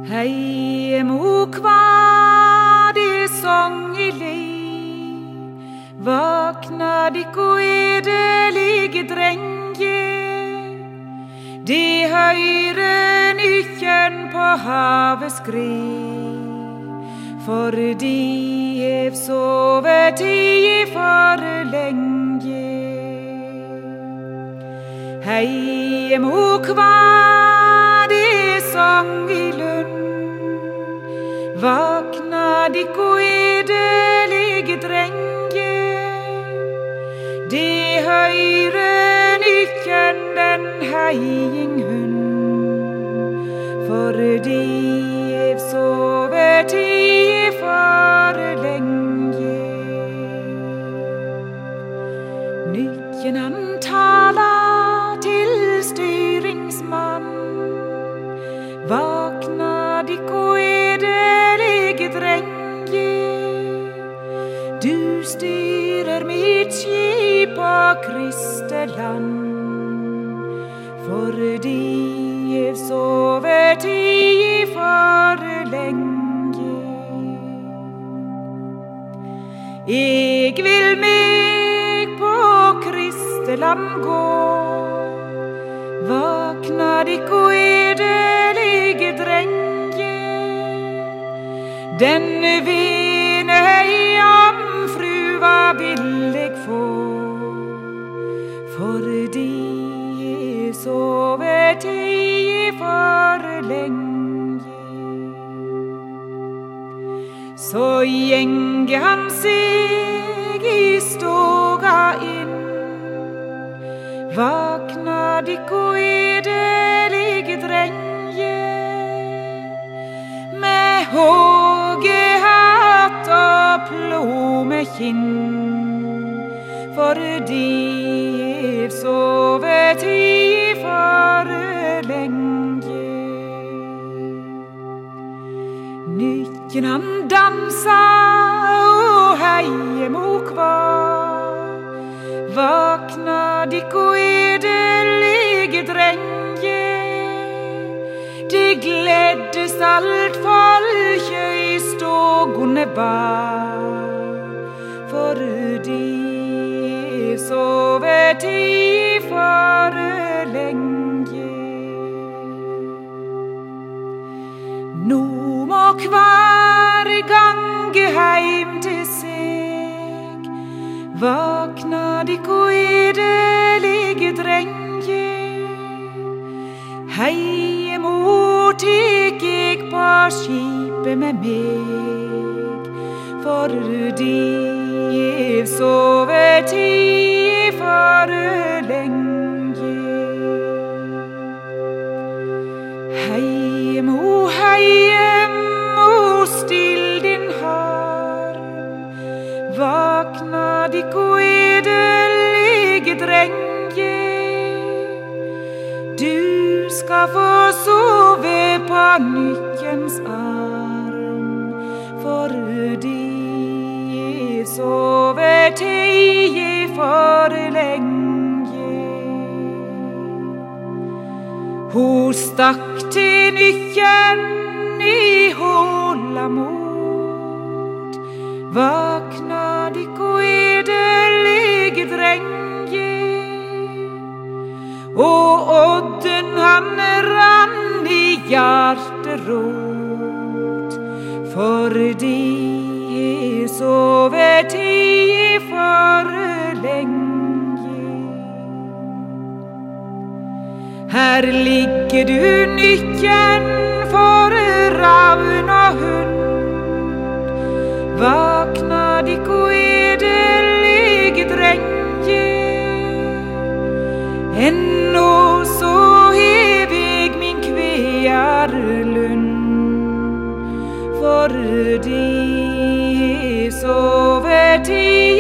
Hei mo kvar det sång i lei, vakna dikko edelige drenge. De høyre nykken på havet skred, for de hev sovet i for lenge. Hei mo kvar det sång i lund, vakna dikko edelige drenge. De høyre nykken den heiing hund, for de hev sovet i for lenge. Nykken han tala til styringsmann, vakna dikko edelige drenge. Du styrer mitt skip på Kristeland, fordi jeg sovet i for lenge. Jeg vil meg på Kristeland gå, vakna dikko edelige drenge. Denne vene jomfrua vil jeg få, fordi jeg sovet i for lenge. Så gjenge han seg i stoga inn, vakna dikko edelige drenge. Med håge hatt og plomekinn, fordi jeg sovet i for lenge. Nykken han dansa og heie mo kvar, vakna dikko edelige drenge. De gleddes alt folket i stågone bar, fordi jeg sovet i for lenge. Nå må hver gange heim til seg, vakna dikko edelige drenge. Hei mo tek jeg på skipet med meg, fordi jeg sovet i for lenge. Hei mo still din harm, vakna dikko edelige drenge. Du skal få sove på nykkens arm, fordi jeg sovet i for lenge. Hun stakk til nykken i håla mot, vakna dikko edelige drenge. Og odden han rann i hjerterot, fordi jeg sovet i for lenge. Her ligger du nykken for ravn og hund, vakna dikko edelige drenge. Ennå så hev jeg min kvearlund, fordi jeg sovet i